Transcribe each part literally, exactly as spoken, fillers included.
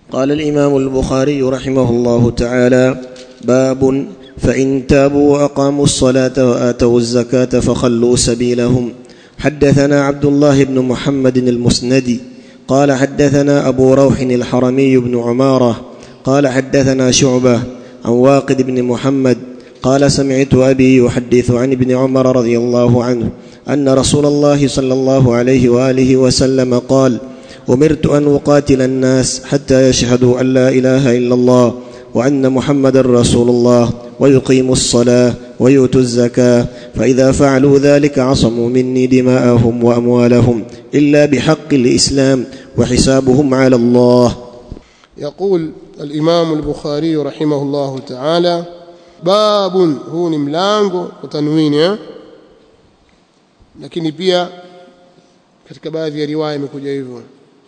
قال الإمام البخاري رحمه الله تعالى: باب فإن تابوا وأقاموا الصلاة وآتوا الزكاة فخلوا سبيلهم. حدثنا عبد الله بن محمد المسندي قال حدثنا أبو روح الحرمي بن عمارة قال حدثنا شعبة عن واقد بن محمد قال سمعت أبي يحدث عن ابن عمر رضي الله عنه أن رسول الله صلى الله عليه وآله وسلم قال: أمرت أن أقاتل الناس حتى يشهدوا أن لا إله إلا الله وأن محمد رسول الله ويقيموا الصلاة ويؤتوا الزكاة، فإذا فعلوا ذلك عصموا مني دماءهم وأموالهم إلا بحق الإسلام وحسابهم على الله. يقول الإمام البخاري رحمه الله تعالى: باب هو ni mlango kwa tanwini, lakini pia katika baadhi ya riwaya imekuja hivyo,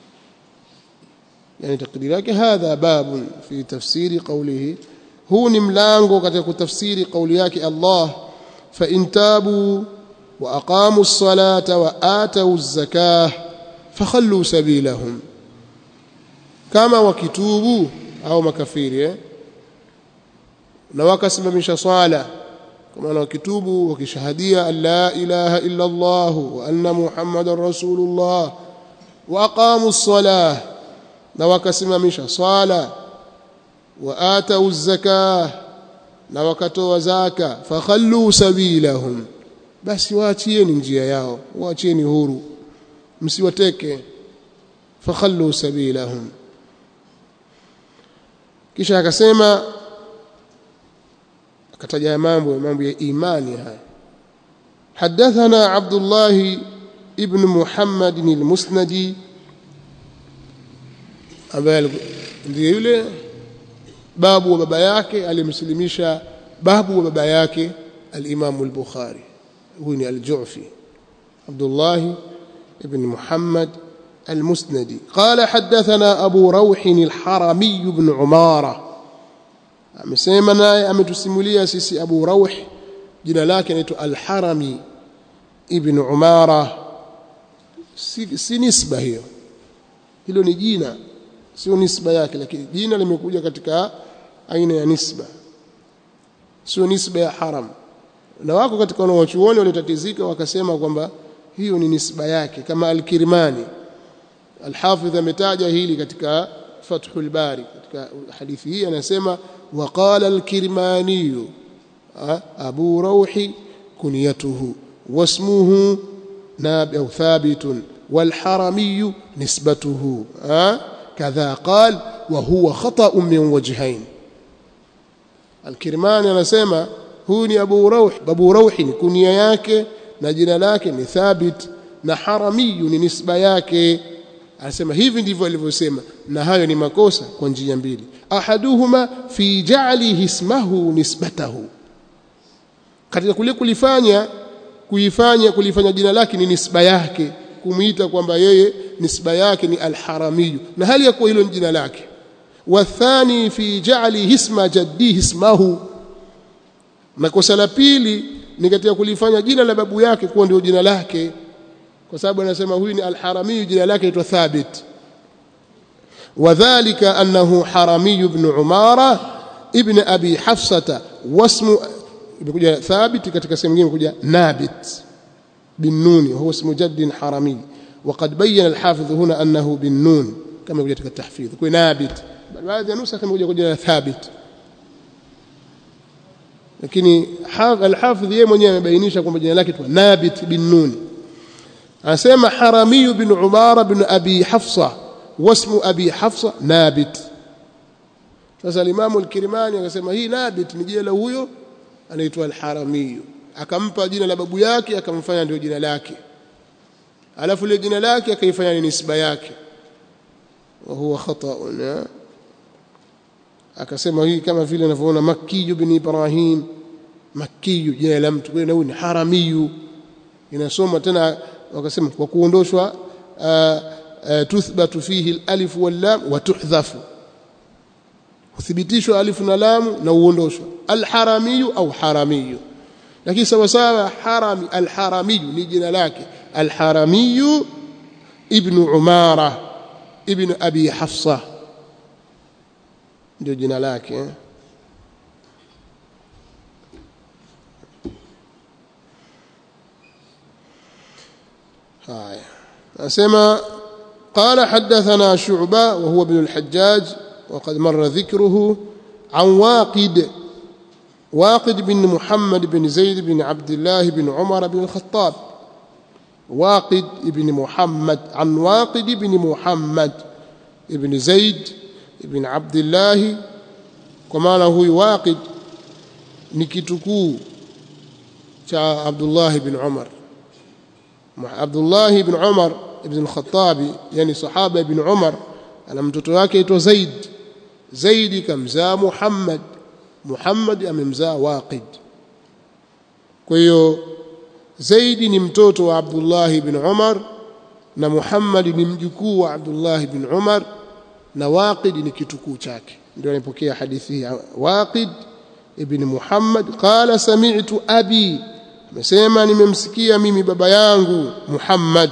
yani takdiri yake hadha babun fi tafsiri qawlihi, huu ni mlango katika kutafsiri kauli yake Allah: fa in tabu wa aqamu as-salata wa atau az-zakah fakhallu sabilahum, kama wakitubu au makafiri eh? na wakasimamisha swala, kama wakitubu wakishahadia an la ilaha illa Allah wa anna Muhammadar Rasulullah wa aqamu as-salah, na wakasimamisha swala, wa atau az-zakah, na wakatoa zaka, fakhallu sabilahum, basi waachieni njia yao, waachieni huru, msiwateke. Fakhallu sabilahum. Kisha akasema, akataja mambo mambo ya imani haya. Hadathana Abdullah ibn Muhammad al-Musnadi, ambaye ndiye yule babu wa baba yake alimslimisha babu wa baba yake al-Imam al-Bukhari, huyu ni al-Ju'fi, Abdullah ibn Muhammad المسندي. قال حدثنا أبو روح الحرمي بن عمارة، amesema naye ametusimulia sisi Abu Rawh, jina lake anaitwa Al-Harami ibn Umara. si, si nisba hiyo, hilo ni jina, sio nisba yake, lakini jina limekuja katika aina ya nisba, sio nisba ya haram. Na wako katika wanachuoni walitatizika wakasema kwamba hiyo ni nisba yake, kama Al-Kirmani. Al-Hafidh ametaja hili katika Fathul Bari, katika hadithi hii anasema: waqala al-Kirmani Abu Rawhi kunyatuhu wasmuhu nab au thabitun wal-Harami nisbatuhu kadha qal wa huwa khata'un min wajhayn. Al-Kirmani anasema huyu ni Abu Rawh, Abu Rawh ni kunia yake na jina lake ni Thabit, na Harami ni nisba yake. Anasema hivi ndivyo alivyosema, na hayo ni makosa kwa njia mbili. Ahaduhuma fi ja'li ismahu nisbatahu, katika kule kulifanya kuifanya kulifanya jina lake ni nisba yake, kumuita kwamba yeye nisba yake ni Al-Harami, na hali ya kuwa hilo ni jina lake. Wa thani fi ja'li isma jaddihi ismahu, na kosa la pili ni katika kulifanya jina la babu yake kuwa ndio jina lake, kwa sababu anasema huyu ni Al-Harami, jina lake ni Thabit. Wadhālika annahu Harami ibn Umara ibn Abi Hafsata, wasmu imekuja Thabit, katika sehemu nyingine imekuja Nabit bin Nun, huwa ismu jaddin Harami. وقد بين الحافظ هنا أنه بالنون كما يقول katika tahfidh, kwa Nabit. Baadhi ya nusa kama kuja Thabit, lakini al-Hafidh yeye mwenyewe amebainisha kwamba jina lake ni Nabit bin Nun. Anasema Harami ibn Umara ibn Abi Hafsa, wasmu Abi Hafsa Nabit. Sasa al-Imam al-Kirmani akasema hii Nabit ni jina la huyo anaitwa Al-Harami, akampa jina la babu yake akamfanya ndio jina lake, alafu ile jina lake akaifanya ni nisba yake, wa huwa khata'un. Akasema hii kama vile unavyoona Makki ibn Ibrahim, Makki jina la mtu, kwa hiyo ni Harami, inasoma tena. Wakasema kwa kuondoshwa tuthbatu fihi al-alif wal-lam wa tuhdhafu, kuthibitishwa alif na lam na uondoshwa Al-Harami au Harami, lakini sawa sawa Harami Al-Harami ni jina lake Al-Harami ibn Umara ibn Abi Hafsa. ndio jina lake eh? haya nasema قال حدثنا شعبة وهو ابن الحجاج وقد مر ذكره عن واقد واقد بن محمد بن زيد بن عبد الله بن عمر بن الخطاب واقد بن محمد عن واقد بن محمد بن زيد بن عبد الله كما له واقد نكتكو cha Abdullah ibn Umar Abdullah ibn Umar ibn al-Khattab yani sahaba ibn Umar ana mtoto wake aitwa Zaid Zaid kamzaa Muhammad Muhammad amemzaa Waqid kwa hiyo Zaid ni mtoto wa Abdullah ibn Umar na Muhammad ni mjukuu wa Abdullah ibn Umar na Waqid ni kitukuu chake ndio anapokea hadithi hii Waqid ibn Muhammad qala sami'tu abi amesema nimemsikia mimi baba yangu Muhammad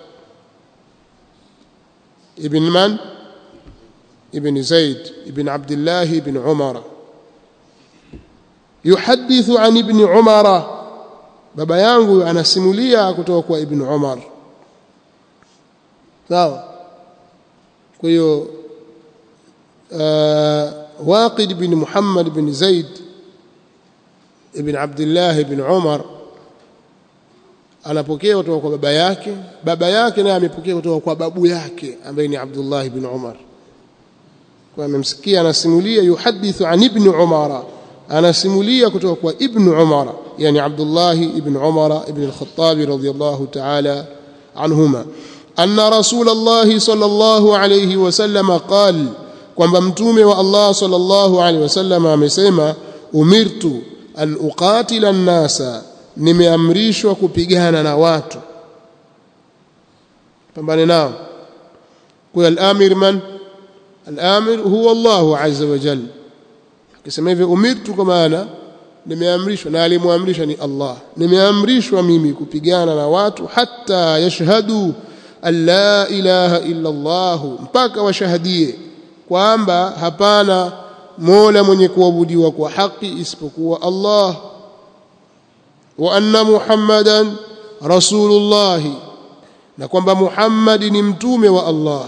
ibn man ibn Zaid ibn Abdullah ibn Umar yuhadithu an ibn Umar baba yangu anasimulia kutoka kwa ibn Umar sawa kwa hiyo Waqid ibn Muhammad ibn Zaid ibn Abdullah ibn Umar anapokea kutoka kwa baba yake baba yake naye amepokea kutoka kwa babu yake ambaye ni Abdullah ibn Umar kwa amemsikia anasimulia yuhadithu an ibn Umar anasimulia kutoka kwa ibn Umar yani Abdullah ibn Umar ibn al-Khattab radiyallahu ta'ala anhuma anna Rasulullah sallallahu alayhi wasallam qala kwamba mtume wa Allah sallallahu alayhi wasallam amesema umirtu an uqatila an-nasa nimeamrishwa kupigana na watu pambane nao kwa al-amir man al-amir huwa Allah azza wa jalla akisema hivi umirtu kwa maana nimeamrishwa na alimuamrisha ni Allah nimeamrishwa mimi kupigana na watu hatta yashhadu an la ilaha illa Allah mpaka washahadie kwamba hapana mola mwenye kuabudiwa kwa haki isipokuwa Allah wa anna Muhammadan rasulullah na kwamba Muhammad ni mtume wa Allah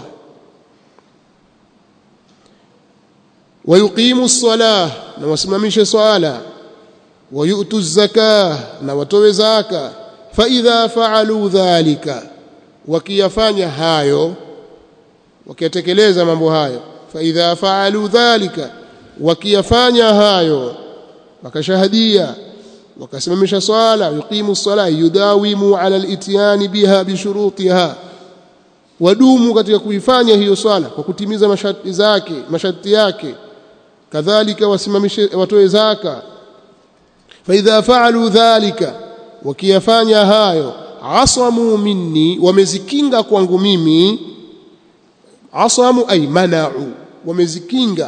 wa yuqimu as-salah na wasimamishe swala wa yu'tu az-zakah na watoe zaka fa idha fa'alu dhalika wakiyafanya hayo wakiyatekeleza mambo hayo fa idha fa'alu dhalika wakiyafanya hayo wakashahadia wakasimamisha swala yuqimu as-salah yudawimu ala al-ityan biha bi shurutiha wadumu katika kuifanya hiyo swala kwa kutimiza masharti zake masharti yake kadhalika wasimamishe watoe zaka fa idha fa'alu dhalika wakiyafanya hayo asamu minni wamezikinga kwangu mimi asamu ay mana'u wamezikinga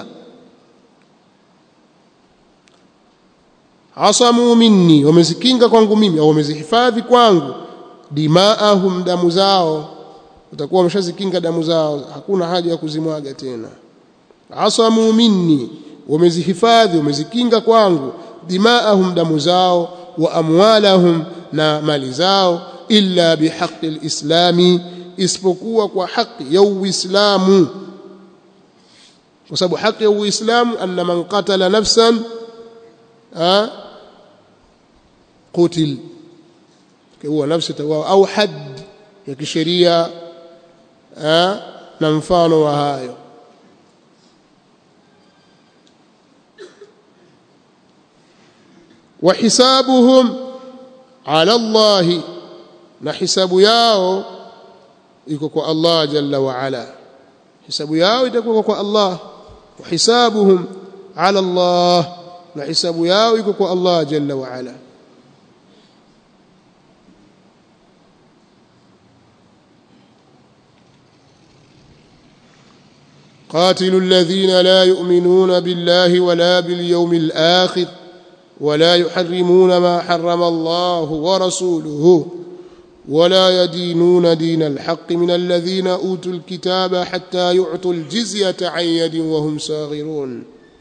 asamu minni wamezikinga kwangu mimi au wamezihifadhi kwangu dimaahum damu zao utakuwa wameshazikinga damu zao hakuna haja ya kuzimwaga tena asamu minni wamezihifadhi wamezikinga kwangu dimaahum damu zao wa amwalahum na mali zao illa bihaqqi alislami isipokuwa kwa haki ya uislamu kwa sababu haki ya uislamu anna man qatala nafsan a qutil kwa nafsi tawa au had ya kisheria na mfano wa hayo wa hisabuhum ala Allah na hisabu yao iko kwa Allah jalla wa ala hisabu yao itakuwa kwa Allah wa hisabuhum ala Allah na hisabu yao iko kwa Allah jalla wa ala قاتلوا الذين لا يؤمنون بالله ولا باليوم الآخر ولا يحرمون ما حرم الله ورسوله ولا يدينون دين الحق من الذين أوتوا الكتاب حتى يعطوا الجزية عن يد وهم صاغرون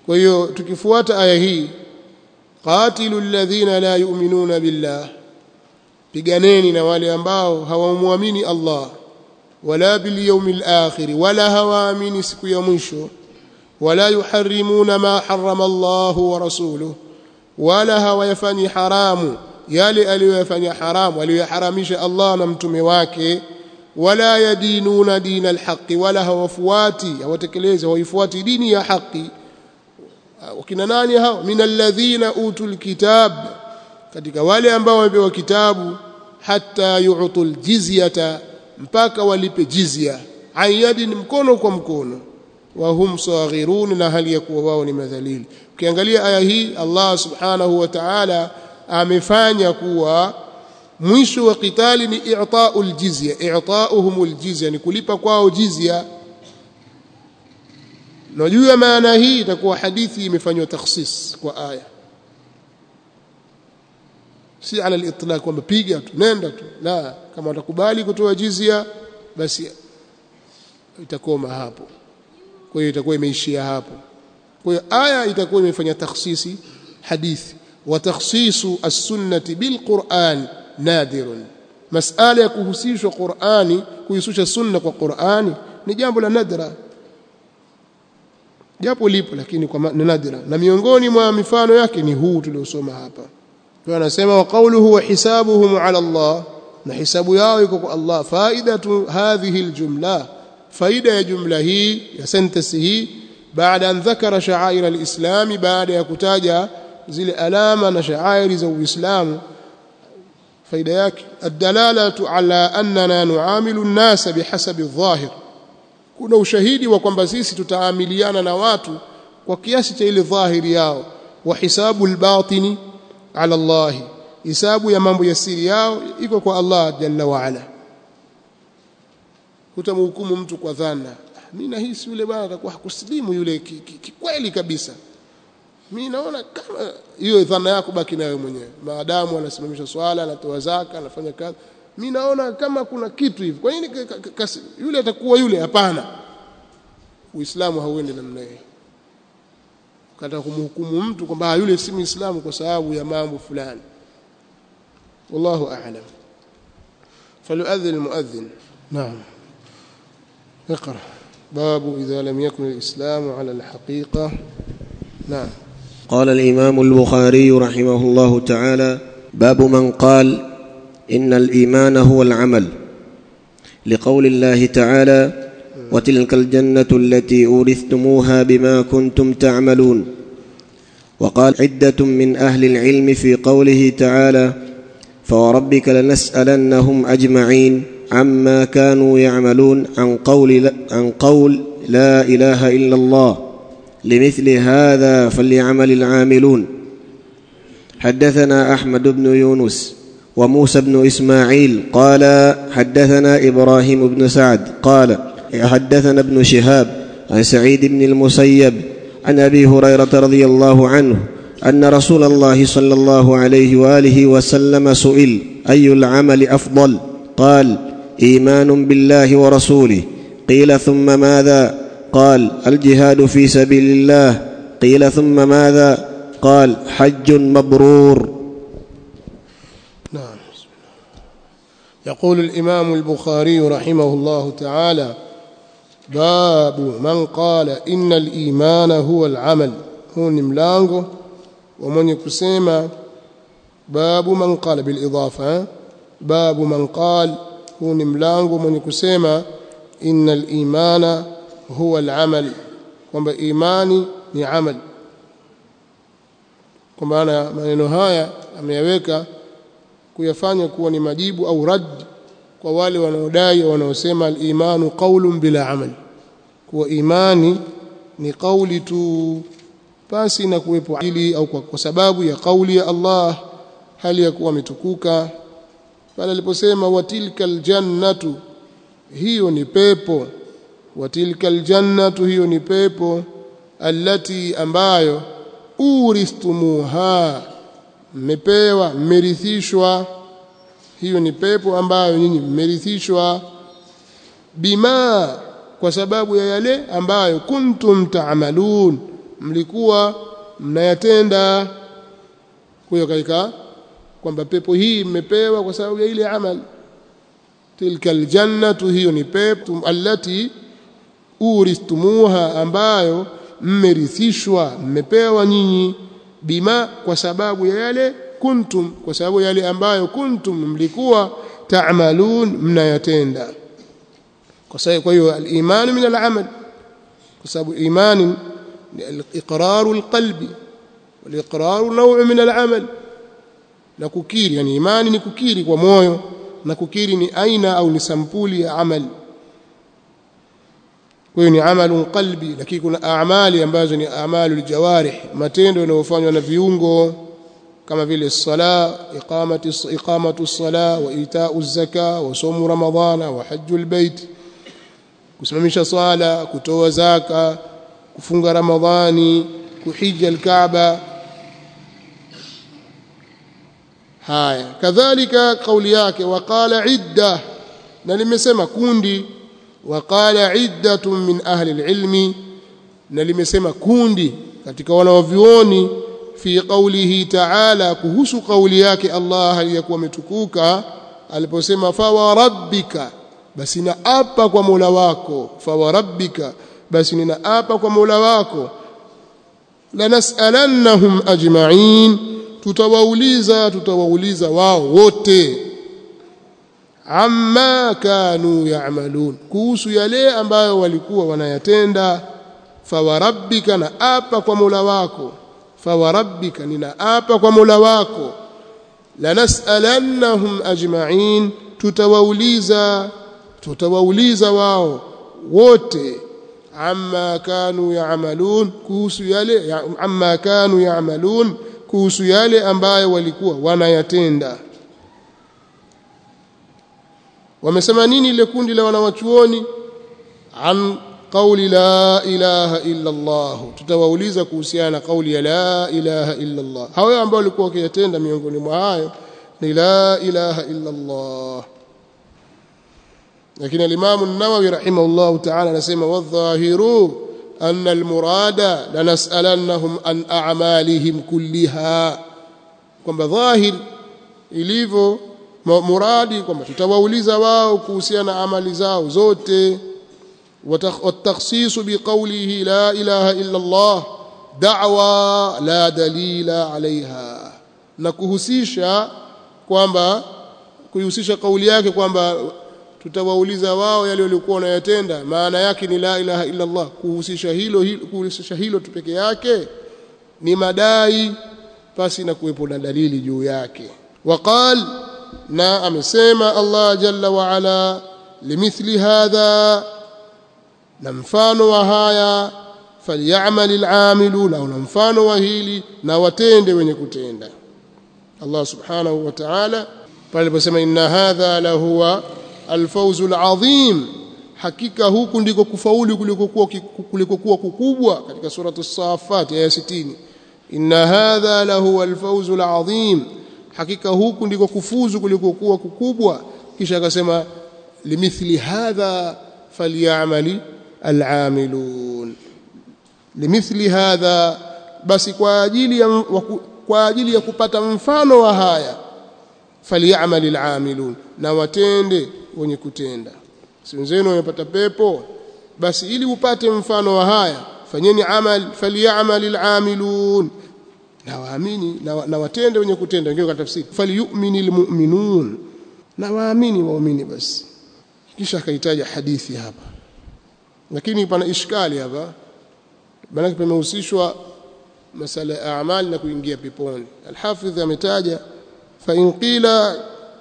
Kwa hiyo tukifuata aya hii, qatilu alladhina la yu'minuna billah, piganeni na wale ambao hawamuamini Allah, wala bil yawmil akhir, wala hawaamini siku ya mwisho, wala yuharrimuna ma harrama Allah wa rasuluhu, wala hawayafanyi haramu yale aliyoyafanya haramu aliyoharamisha Allah na mtume wake, wala yadinuna dina alhaqi, wala hawafuati hawatekeleza hawaifuati dini ya haki. Wakina nani hao? Minal ladhina utul kitab, katika wale ambao wamepewa kitabu, hatta yu'tul jizyata, mpaka walipe jizya, ayadin, mkono kwa mkono, wa hum saghirun, na hali ya kuwa wao ni madhalili. Ukiangalia aya hii, Allah subhanahu wa ta'ala amefanya kuwa mwisho wa qitali ni i'ta'ul jizya, i'ta'uhumul jizya, ni kulipa kwao jizya. Na juu ya maana hii itakuwa hadithi imefanywa takhsis kwa aya, si ala al-itlaq kwamba piga tu nenda tu, la, kama watakubali kutoa jizya basi itakoma hapo. Kwa hiyo itakuwa imeishia hapo. Kwa hiyo aya itakuwa imefanya takhsisi hadithi. Wa takhsisu as-sunnati bil Qur'an nadirun, masala ya kuhusishwa Qur'ani, kuhusisha sunna kwa Qur'ani ni jambo la nadra, japo lipo lakini kwa nadra, na miongoni mwa mifano yake ni huu tuliosoma hapa. Kwa anasema wa qawluhu wa hisabuhum ala Allah, na hisabu yao iko kwa Allah. Faidatu hadhihi aljumla, faida ya jumla hii ya sentence hii, baada an dhakara sha'air alislam, baada ya kutaja zile alama na sha'airi za Uislamu, faida yake ad-dalalatu ala annana nu'amilu an-nasa bihasabi adh-dhahir, kuna ushahidi wa kwamba sisi tutaamiliana na watu kwa kiasi cha ile dhahiri yao. Wa hisabu al-batini ala Allah, hisabu ya mambo ya siri yao iko kwa Allah jalla wa ala. Kutamhukumu mtu kwa dhana, mimi nahisi yule bwana atakuwa hakusilimu yule kweli kabisa, mimi naona kama hiyo dhana yako, baki nayo mwenyewe. Maadamu anasimamisha swala, anatoa zaka, anafanya kazi, mimi naona kama kuna kitu hivi, kwa nini yule atakuwa yule? Hapana, Uislamu hauendi namna hiyo. Kata kumhukumu mtu kwamba yule si Muislamu kwa sababu ya mambo fulani, wallahu a'lam. Falyu'adhdhin almu'adhdhin. Naam, اقرأ. باب إذا لم يكن الإسلام على الحقيقة. نعم. قال الإمام البخاري رحمه الله تعالى: باب من قال إن الإيمان هو العمل، لقول الله تعالى: وتلك الجنة التي أورثتموها بما كنتم تعملون. وقال عدة من أهل العلم في قوله تعالى: فوربك لنسألنهم أجمعين عما كانوا يعملون، عن قول عن قول لا إله إلا الله، لمثل هذا فليعمل العاملون. حدثنا أحمد بن يونس وموسى بن إسماعيل قال حدثنا إبراهيم بن سعد قال حدثنا ابن شهاب عن سعيد بن المسيب عن أبي هريرة رضي الله عنه أن رسول الله صلى الله عليه وآله وسلم سئل: أي العمل أفضل؟ قال: إيمان بالله ورسوله. قيل: ثم ماذا؟ قال: الجهاد في سبيل الله. قيل: ثم ماذا؟ قال: حج مبرور. نعم. يقول الإمام البخاري رحمه الله تعالى: باب من قال إن الإيمان هو العمل. هو ملango ومن kusema باب من قال بالإضافة، باب من قال هو ملango mwenye kusema إن الإيمان هو العمل، kwamba imani ni amal. Kwa maana maneno haya ameyaweka kuyafanya kuwa ni majibu au rad kwa wale wanaodai wanaosema al-imanu qawlun bila amal, kwa imani ni kauli tu basi na kuwepo ili au kwa, kwa sababu ya kauli ya Allah hali ya kuwa ametukuka. Pale aliposema watilkal jannatu, hiyo ni pepo, watilkal jannatu, hiyo ni pepo, allati, ambayo, uristumuha, mmepewa, mmerithishwa, hiyo ni pepo ambayo nyinyi mmerithishwa, bima, kwa sababu ya yale ambayo kuntum ta'malun, mlikuwa mnayatenda. Kwa hiyo kaika kwamba pepo hii mmepewa kwa sababu ya ile amali. Tilka aljannatu, hiyo ni pepo, allati uristumuha, ambayo mmerithishwa, mmepewa nyinyi, bima, kwa sababu ya yale, kuntum, kwa sababu ya yale ambayo kuntum, mlikuwa, ta'malun, mnayatenda. Kwa sababu kwa hiyo al-iman min al-amal, kwa sababu imani ni al-iqraru al-qalbi wal-iqraru naw'u min al-amal. Na kukiri, yani imani ni kukiri kwa moyo, na kukiri ni aina au ni sampuli ya amali. Kwa hiyo ni amalun qalbi, lakini kuna amali ambazo ni amalul jawarih, matendo yanayofanywa na viungo, kama vile sala, iqamati iqamatu sala, wa itau zaka, wa somu ramadhana, wa hajjul bait, kusimamisha swala, kutoa zaka, kufunga ramadhani, kuhija al-Kaaba. Haya, kadhalika kauli yake waqala idda, na limesema kundi, waqala iddatun min ahli al-ilmi, na limesema kundi katika wanaovioni, fi qawlihi ta'ala, kuhusu kauli yake Allah aliyakuwa ametukuka aliposema fa wa rabbika, basi na apa kwa Mola wako, fa wa rabbika, basi nina apa kwa Mola wako, lanas'alannahum ajma'in, tutawauliza tutawauliza wao wote, amma kanu ya'malun, kuhusu yale ambayo walikuwa wanayatenda. Fa wa rabbika, na apa kwa Mola wako, fa wa rabbika, nina apa kwa Mola wako, lanas'alannahum ajma'in, tutawauliza tutawauliza wao wote, amma kanu ya'malun, kuhusu yale ya, amma kanu ya'malun, kuhusu yale ambayo walikuwa wanayatenda. Wamesema nini ile kundi la wanawachuoni? An qawli la ilaha illa Allah, tutawauliza kuhusiana na kauli ya la ilaha illa Allah. Hao ambao walikuwa wakiyatenda, miongoni mwa hayo ni la ilaha illa Allah. Lakini al-Imam an-Nawawi rahimahullah ta'ala anasema wadh-dhahiru anna al-murada lanas'alannahum an a'malihim kulliha, kwamba dhahir ilivyo muradi kwamba tutawauliza wao kuhusiana na amali zao zote. Watakhsisu biqawlihi la ilaha illa Allah da'wa la dalila alaiha, na kuhusisha kwamba kuhusisha kauli yake kwamba tutawauliza wao yale waliokuwa wanayatenda, maana yake ni la ilaha illa Allah. Kuhusisha hilo hilo kuhusisha hilo tu peke yake ni madai pasi na kuwepo na dalili juu yake. Waqal, na amesema Allah jalla wa ala, limithli hadha, na mfano wa haya, falyamalil amiluna, na mfano wa hili na watende wenye kutenda. Allah subhanahu wa ta'ala pale aliposema inna hadha la huwa alfawzul azim, hakika huku ndiko kufaulu kulikokuwa kulikokuwa kukubwa, katika suratu as-Saffat aya sitini. Inna hadha la huwa alfawzul azim, hakika huku ndiko kufuzu kulikokuwa kukubwa. Kisha akasema limithli hadha falyamali al'amilun, limithli hadha, basi kwa ajili ya kwa ajili ya kupata mfano wa haya, falyamali al'amilun, na watende wenye kutenda. Si wenzenu wamepata pepo, basi ili upate mfano wa haya fanyeni amal, falyamali al'amilun, na waamini na, na watende wenye kutenda. Ngeo kwa tafsiri falyu'minil mu'minun, na waamini waamini basi. Kisha akahitaja hadithi hapa, lakini pana ishkali hapa, maana pamehusishwa masala ya a'mal na kuingia peponi. Al-Hafidh ametaja fa in qila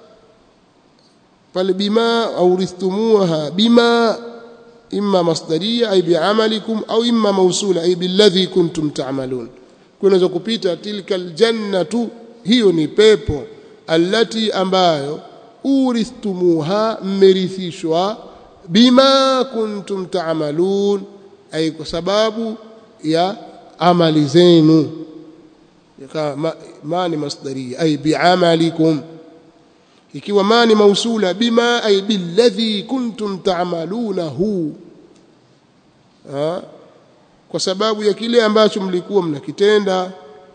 fal bima awristumuha bima, imma masdariya ay bi'amalikum au imma mawsula ay billadhi kuntum ta'malun. Kunaweza kupita tilka aljannatu, hiyo ni pepo, allati, ambayo, uristumuha, mmerithishwa, bima kuntum ta'malun, ay kwa sababu ya amali zenu. Kama mani masdariya ay bi'amalikum, ikiwa mani mausula bima ay billadhi kuntum ta'malunahu, kwa sababu ya kile ambacho mlikuwa mnakitenda.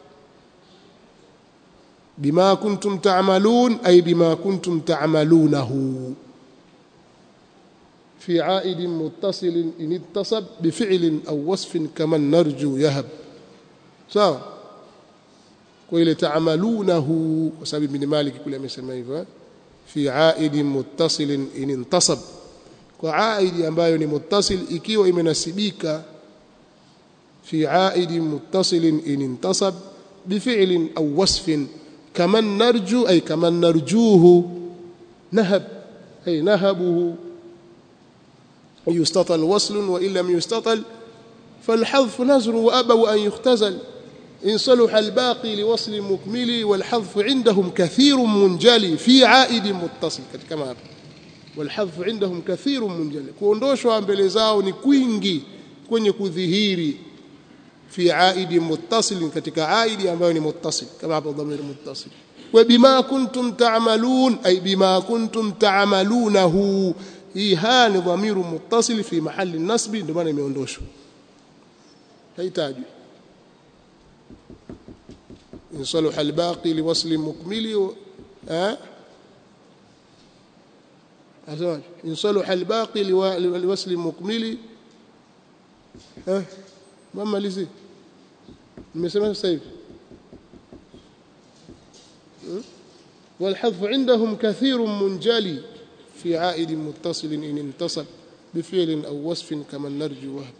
Bima kuntum ta'malun ay bima kuntum ta'malunahu في عائد متصل إن اتصب بفعل أو وصف كمن نرجو يهب sawa kwa ile taamalunahu kwa sababu ibn Malik kule amesema hivyo fi aid muttasil in intasab kwa aid ambayo ni muttasil ikiwa imenasibika fi aid muttasil in intasab بفعل أو وصف كمن نرجو أي كمن نرجوه نهب أي نهبه يستطل وصل وإن لم يستطل فالحذف نزر وأبوا أن يختزل إن صلح الباقي لوصل مكمل والحذف عندهم كثير منجلي في عائد متصل كما والحذف عندهم كثير منجلي kuondoshwa mbele zao ni kwingi kwenye kudhihiri في عائد متصل katika aidi ambayo ni muttasil kama hapo dhamir muttasil wa bima kuntum ta'malun ay bima kuntum ta'malunahu hii ha ni dhamiru muttasil fi mahali nasbi ndio maana imeondoshwa haitaji in saluha albaqi liwasl mukmili ha azwaj in saluha albaqi liwasl mukmili ha mamalizi nimesema sasa hivi والحذف عندهم كثير منجلي في عائد متصل إن انتصب بفعل أو وصف كما نرجو وهب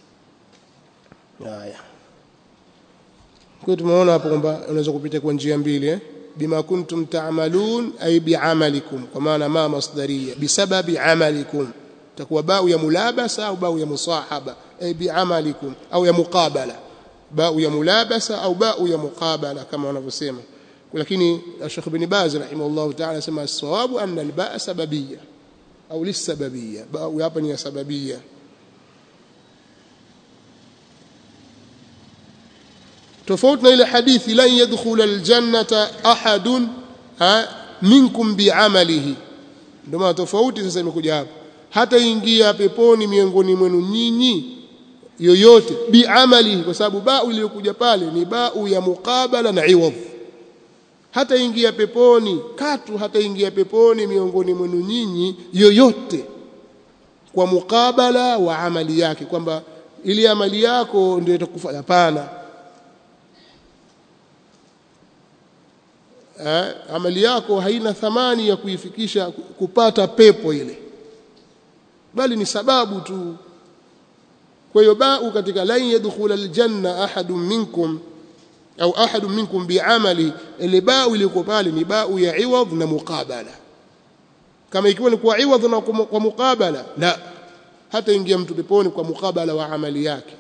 haya kwa tumeona hapo kwamba unaweza kupita kwa njia mbili eh bima kuntum ta'malun ay bi'amalikum kwa maana ma masdariya bisababi amalikum takuwa bau ya mulabasa au bau ya musahaba ay bi'amalikum au ya muqabala bau ya mulabasa au bau ya muqabala kama wanavyosema lakini Sheikh Ibn Baz rahimahullah ta'ala sema as-sawabu anna al-ba'a sababiyya au lis-sababiyya bau hapa ni ya sababiyya tofauti na ile hadithi la yadkhul al-jannata ahadun minkum bi'amalihi ndio maana tofauti sasa imekuja hapa hata ingia peponi miongoni mwenu nyinyi yoyote bi'amalihi kwa sababu bau iliyokuja pale ni bau ya muqabala na iwadh hata ingia peponi katu hata ingia peponi miongoni mwenu nyinyi yoyote kwa mukabala wa amali yake kwamba ili amali yako ndio itakufanya hapana eh, amali yako haina thamani ya kuifikisha kupata pepo ile bali ni sababu tu kwa hiyo bau katika la yadkhula aljanna ahadun minkum au ahadun minkum bi'amali ile bau ile iko pale ni bau ya iwadh na muqabala kama ikiwa ni kwa iwadh na kwa muqabala la hata ingia mtu peponi kwa muqabala wa amali yake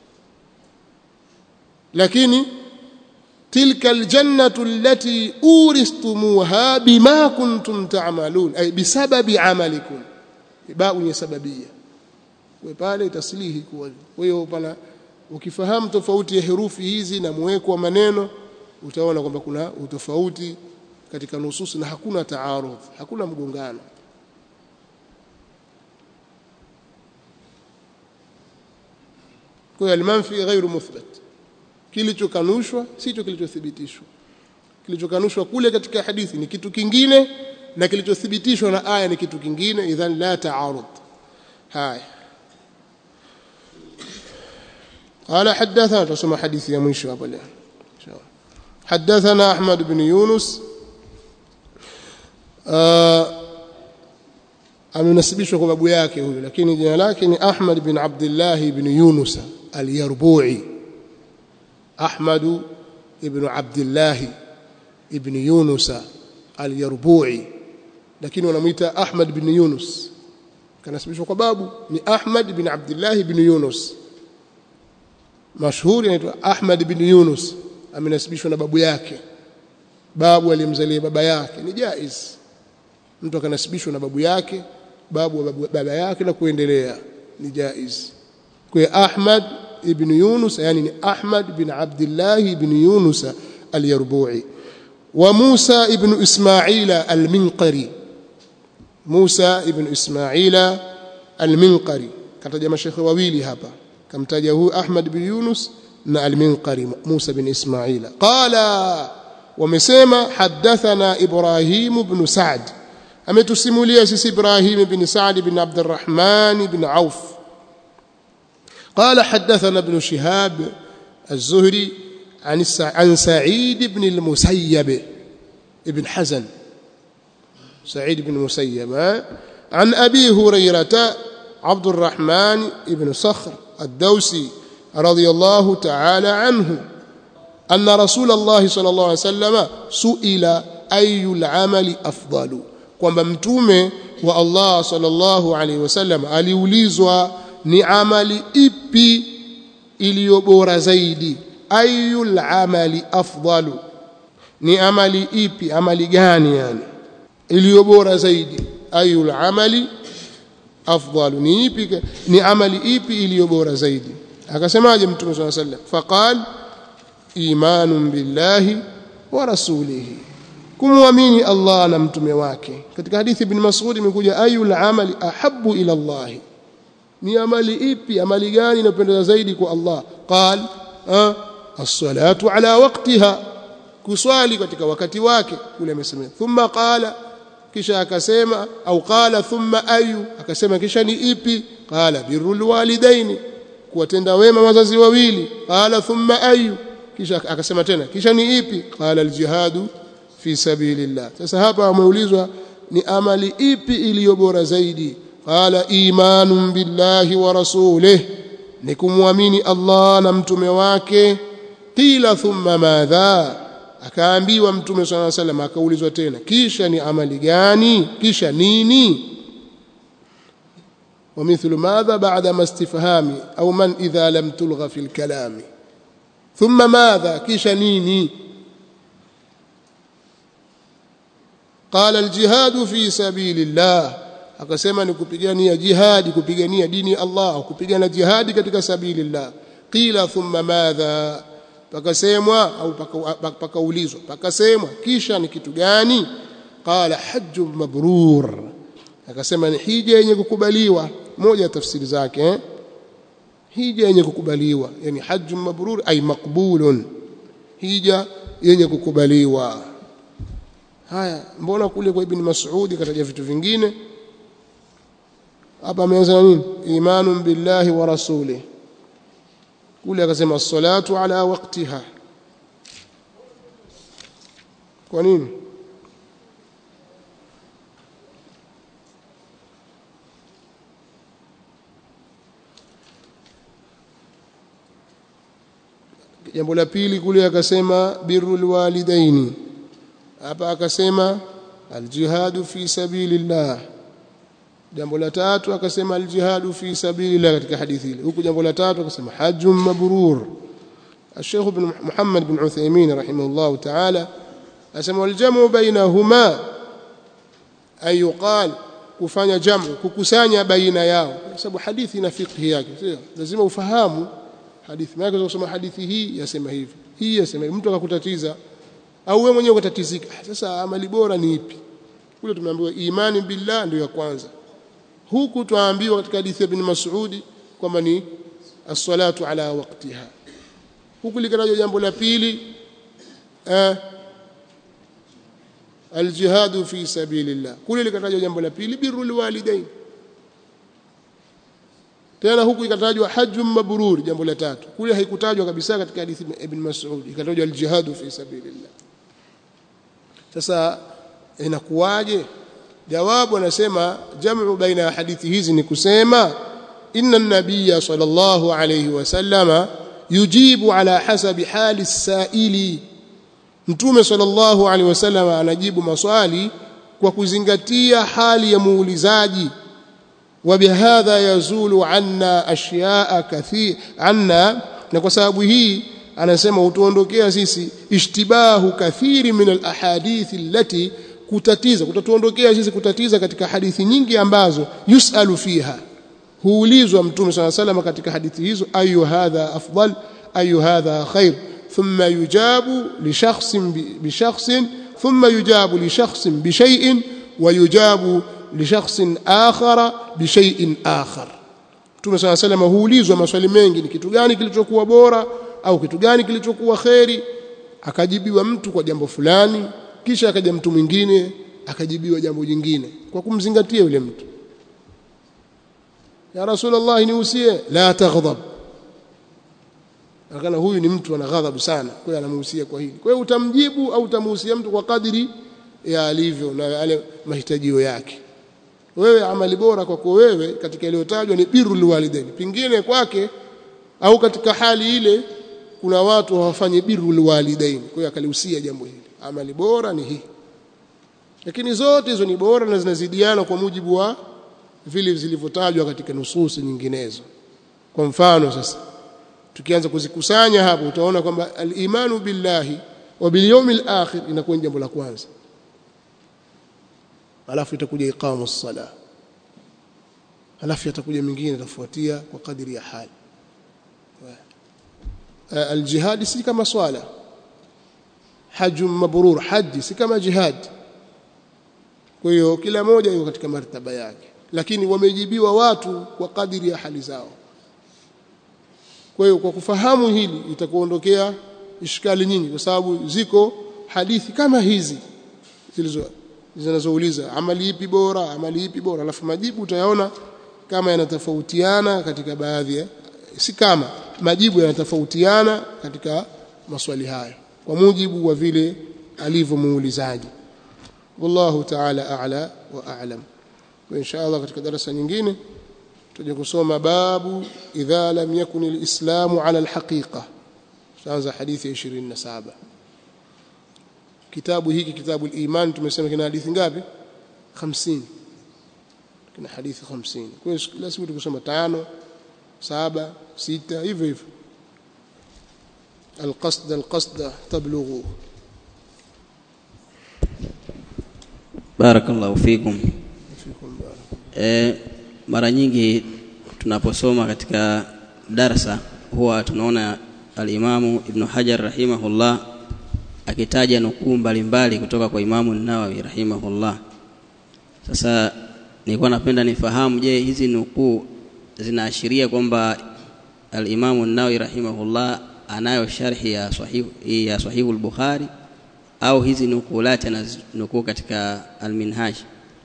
lakini tilka aljannatu allati uristumuha bima kuntum ta'malun ay bisababi amalikum bau ni sababia kwa pale taslihi kwa hiyo pana ukifahamu tofauti ya herufi hizi na mweko wa maneno utaona kwamba kuna utofauti katika nusus na hakuna taarudh hakuna mgongano kwa al-manfi ghairu muthbat kilichokanushwa sicho kilichothibitishwa kilichokanushwa kule katika hadithi ni kitu kingine na kilichothibitishwa na aya ni kitu kingine idhan la taarudh haya قال حدثنا تسمع حديث يا مشو hapa leo حدثنا احمد بن يونس amenasibishwa kwa babu yake huyo lakini jina lake ni Ahmad bin Abdullah ibn Yunus al-Yarbu'i Ahmad ibn Abdullah ibn Yunus al-Yarbu'i lakini wanamuita Ahmad bin Yunus kanasibishwa kwa babu ni Ahmad bin Abdullah ibn Yunus mashuhuri anaitwa Ahmad bin Yunus amenasibishwa na babu yake babu alimzalia baba yake ni jaiz mtu akanasibishwa na babu yake babu wa baba yake na kuendelea ni jaiz kwa Ahmad ibn Yunus yani ni Ahmad bin Abdullah ibn Yunus al-Yarbu'i wa Musa ibn Ismaila al-Minqari Musa ibn Ismaila al-Minqari kataja mashekhe wawili hapa kamtaja huyu Ahmad bin Yunus na al-Minqari Musa bin Ismaila. Qala wamesema hadathana Ibrahim ibn Sa'd, ametusimulia sisi Ibrahim ibn Sa'd ibn Abd al-Rahman ibn Auf. Qala hadathana ibn Shihab az-Zuhri عن عن سعيد بن المسيب ابن حزن سعيد بن المسيب عن أبي هريرة عبد الرحمن بن صخر الدوسي رضي الله تعالى عنه أن رسول الله صلى الله عليه وسلم سئل أي العمل أفضل kwamba mtume wa Allah sallallahu alayhi wasallam aliulizwa ni amali ipi iliyo bora zaidi. Ayul amali afdalu, ni amali ipi, amali gani yani iliyo bora zaidi. Ayul amali afdalu, ni ipi, ni amali ipi iliyo bora zaidi. Akasemaje mtume sallallahu alayhi wasallam? Faqal imanun billahi wa rasulihi, kumwamini Allah na mtume wake. Katika hadithi ibn Mas'ud imekuja ayul amali ahabbu ila Allah, ni amali ipi, amali gani inapendeza zaidi kwa Allah. Qal as-salatu ala waqtiha, kuswali katika wakati wake. Kule amesema thumma qala, kisha akasema, au qala thumma ayu, akasema kisha ni ipi. Qala birrul walidaini, kuwatenda wema wazazi wawili. Qala thumma ayu, kisha akasema tena kisha ni ipi. Qala al-jihadu fi sabilillah. Sasa hapa ameulizwa ni amali ipi iliyo bora zaidi. Qala imanun billahi wa rasulihi, ni kumwamini Allah na mtume wake. Qila thumma madha, akaambiwa mtume sallallahu alaihi wasallam, akaulizwa tena kisha ni amali gani, kisha nini. ومثل ماذا بعد ما استفهامي أو من إذا لم تلغى في الكلام. ثم ماذا, kisha nini. قال الجهاد في سبيل الله, akasema ni kupigania jihadi, kupigania dini Allah, kupigana jihadi katika sabilillah. Qila thumma madha, pakasemwa au pakaulizwa pakasemwa kisha ni kitu gani. Qala hajjun mabrur, akasema ni hija yenye kukubaliwa. Moja ya tafsiri zake eh? hija yenye kukubaliwa, yani hajjun mabrur ay maqbulun, hija yenye kukubaliwa. Haya, mbona kule kwa Ibn Mas'ud kataja vitu vingine? Hapa ameanza na nini? Imanun billahi wa rasulihi. Kule akasema as-salatu ala waqtiha. Kwa nini? Jambo la pili kule akasema birrul walidaini, hapa akasema al-jihadu fi sabilillah. Jambo la tatu akasema al-jihadu fi sabilillah katika hadithi ile. Huko jambo la tatu akasema hajjun mabrur. Sheikh ibn Muhammad bin Uthaymeen rahimahullah ta'ala asema wal jam'u bainahuma, ay yuqal, kufanya jamu, kukusanya baina yao, kwa sababu hadithi ina fiqh yake, sio lazima ufahamu hadithi. Maana unaweza kusoma hadithi hii yasema hivi, hii yasema hivi, mtu akakutatiza au wewe mwenyewe ukatatizika. Sasa amali bora ni ipi? Kule tumeambiwa imani billah ndio ya kwanza. Huku tuambiwa katika hadithi ya Ibn Mas'ud kwamba ni as-salatu ala waqtiha. Huku likataja jambo la pili eh al-jihadu fi sabilillah. Kule likataja jambo la pili birrul walidain. Tena huku ikatajwa hajjun mabrur, jambo la tatu. Kule haikutajwa kabisa katika hadithi ya Ibn Mas'ud, ikatajwa al-jihadu fi sabilillah. Sasa inakuwaje? Jawabu anasema jamu baina hadithi hizi ni kusema inna an-nabiyya sallallahu alayhi wasallama yujibu ala hasabi hali as-sa'ili, mtume sallallahu alayhi wasallama anajibu maswali kwa kuzingatia hali ya muulizaji. Wa bihadha yazulu anna ashya'a kathir anna, na kwa sababu hii anasema utuondokea sisi ishtibahu kathiri min al-ahadith allati, kutatiza kutatuondokea sisi kutatiza katika hadithi nyingi ambazo yusalu fiha, huulizwa mtume sallallahu alayhi wasallam katika hadithi hizo, ayu hadha afdal ayu hadha khair, thumma yujabu li shakhsin bi shakhsin, thumma yujabu li shakhsin bi shay'in wa yujabu li shakhsin akhar bi shay'in akhar. Mtume صلى الله عليه وسلم huulizwa maswali mengi, ni kitu gani kilichokuwa bora au kitu gani kilichokuwa khairi, akajibiwa mtu kwa jambo fulani, kisha akaja mtu mwingine akajibiwa jambo jingine kwa kumzingatia yule mtu. Ya Rasulullah, niusie, la taghdab. Akana huyu ni mtu ana ghadhabu sana, kwa hiyo anamuhusia kwa hili. Kwa hiyo utamjibu au utamuhusia mtu kwa kadiri ya alivyo na yale mahitajio yake. Wewe amali bora kwako wewe katika iliyotajwa ni birrul walidain. Pingine kwake au katika hali ile kuna watu hawafanyi birrul walidain. Kwa hiyo akalihusia jambo hili. Amali bora ni hii. Lakini zote hizo ni bora na zinazidiana kwa mujibu wa vile zilivyotajwa katika nususi nyinginezo. Kwa mfano sasa tukianza kuzikusanya hapo utaona kwamba al-imanu billahi wa bil yawmil akhir inakuwa jambo la kwanza. Alafu itakuja iqamu as-salah. Alafu itakuja mingine itafuatia kwa kadiri ya hali. Al-jihad si kama swala. Hajj mabrur, haji si kama jihad. Kwa hiyo kila moja yuko katika martaba yake, lakini wamejibiwa watu kwa kadiri ya hali zao. Kwa hiyo kwa kufahamu hili itakuondokea ishkali nyingi, kwa sababu ziko hadithi kama hizi zilizo zinazouliza amali ipi bora, amali ipi bora, alafu majibu utayaona kama yanatofautiana katika baadhi ya, si kama majibu yanatofautiana katika maswali haya kwa mujibu wa vile alivyomuulizaji. Wallahu ta'ala a'la wa a'lam. Wa insha Allah katika darasa nyingine tuje kusoma babu idha lam yakun al-islamu 'ala al-haqiqa. Tutaanza hadithi ya ishirini na saba. Kitabu hiki kitabu al-iman tumesema kina hadithi ngapi? hamsini. Kina hadithi hamsini. Kwa hiyo kila siku tukisoma tano, saba, sita hivyo hivyo. Al-qasd al-qasd tablughu. Barakallahu fikum. Eh, mara nyingi tunaposoma katika darasa huwa tunaona al-Imamu Ibn Hajar rahimahullah akitaja nukuu mbalimbali kutoka kwa Imamu Nawawi rahimahullah. Sasa nilikuwa napenda nifahamu, je, hizi nukuu zinaashiria kwamba al-Imamu Nawawi rahimahullah anayo sharhi ya sahih ya Sahih al-Bukhari au hizi nukulati na nukuu katika al-Minhaj?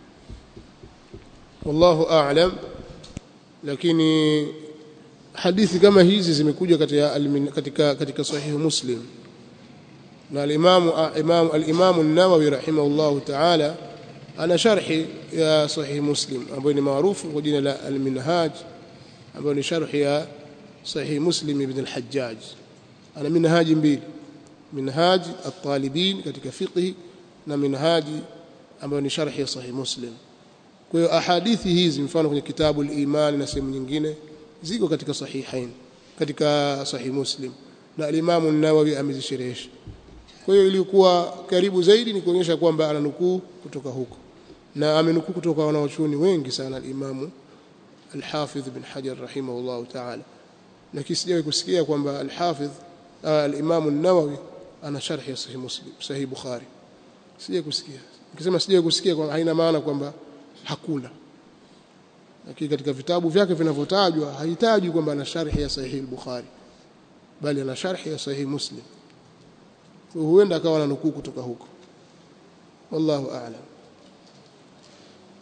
Wallahu a'lam, lakini hadithi kama hizi zimekuja katika katika katika Sahih Muslim na al-Imam Imam al-Imam an-Nawawi rahimahullahu ta'ala ana sharhi ya Sahih Muslim ambayo ni maarufu kwa jina la al-Minhaj, ambayo ni sharhi ya Sahih Muslim ibn al-Hajjaj. Ana minhaji mbili, minhaj at-talibin katika fiqh na minhaji ambayo ni sharhi ya Sahih Muslim. Kwa hiyo ahadithi hizi mfano kwenye kitabu al-Iman na sehemu nyingine ziko katika sahihain, katika Sahih Muslim, na al-Imam an-Nawawi amezisherehesha. Kwa hiyo ilikuwa karibu zaidi ni kuonyesha kwamba ananukuu kutoka huko, na amenukuu kutoka wanawachuoni wengi sana al-Imam al-Hafidh ibn Hajar rahimahullah ta'ala, na kisijawahi kusikia kwamba al-Hafidh al-Imam an-Nawawi ana sharhi ya Sahih Muslim, Sahih Bukhari. Sijawahi kusikia. Nikisema sijawahi kusikia kwa haina maana kwamba hakuna, lakini katika vitabu vyake vinavyotajwa hahitaji kwamba ana sharhi ya Sahih al-Bukhari, bali ana sharhi ya Sahih Muslim. Huenda akawa na nukuu kutoka huko. Wallahu a'lam.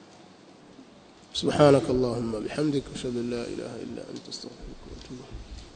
Subhanakallahumma bihamdika ashhadu an la ilaha illa anta astaghfiruka wa atubu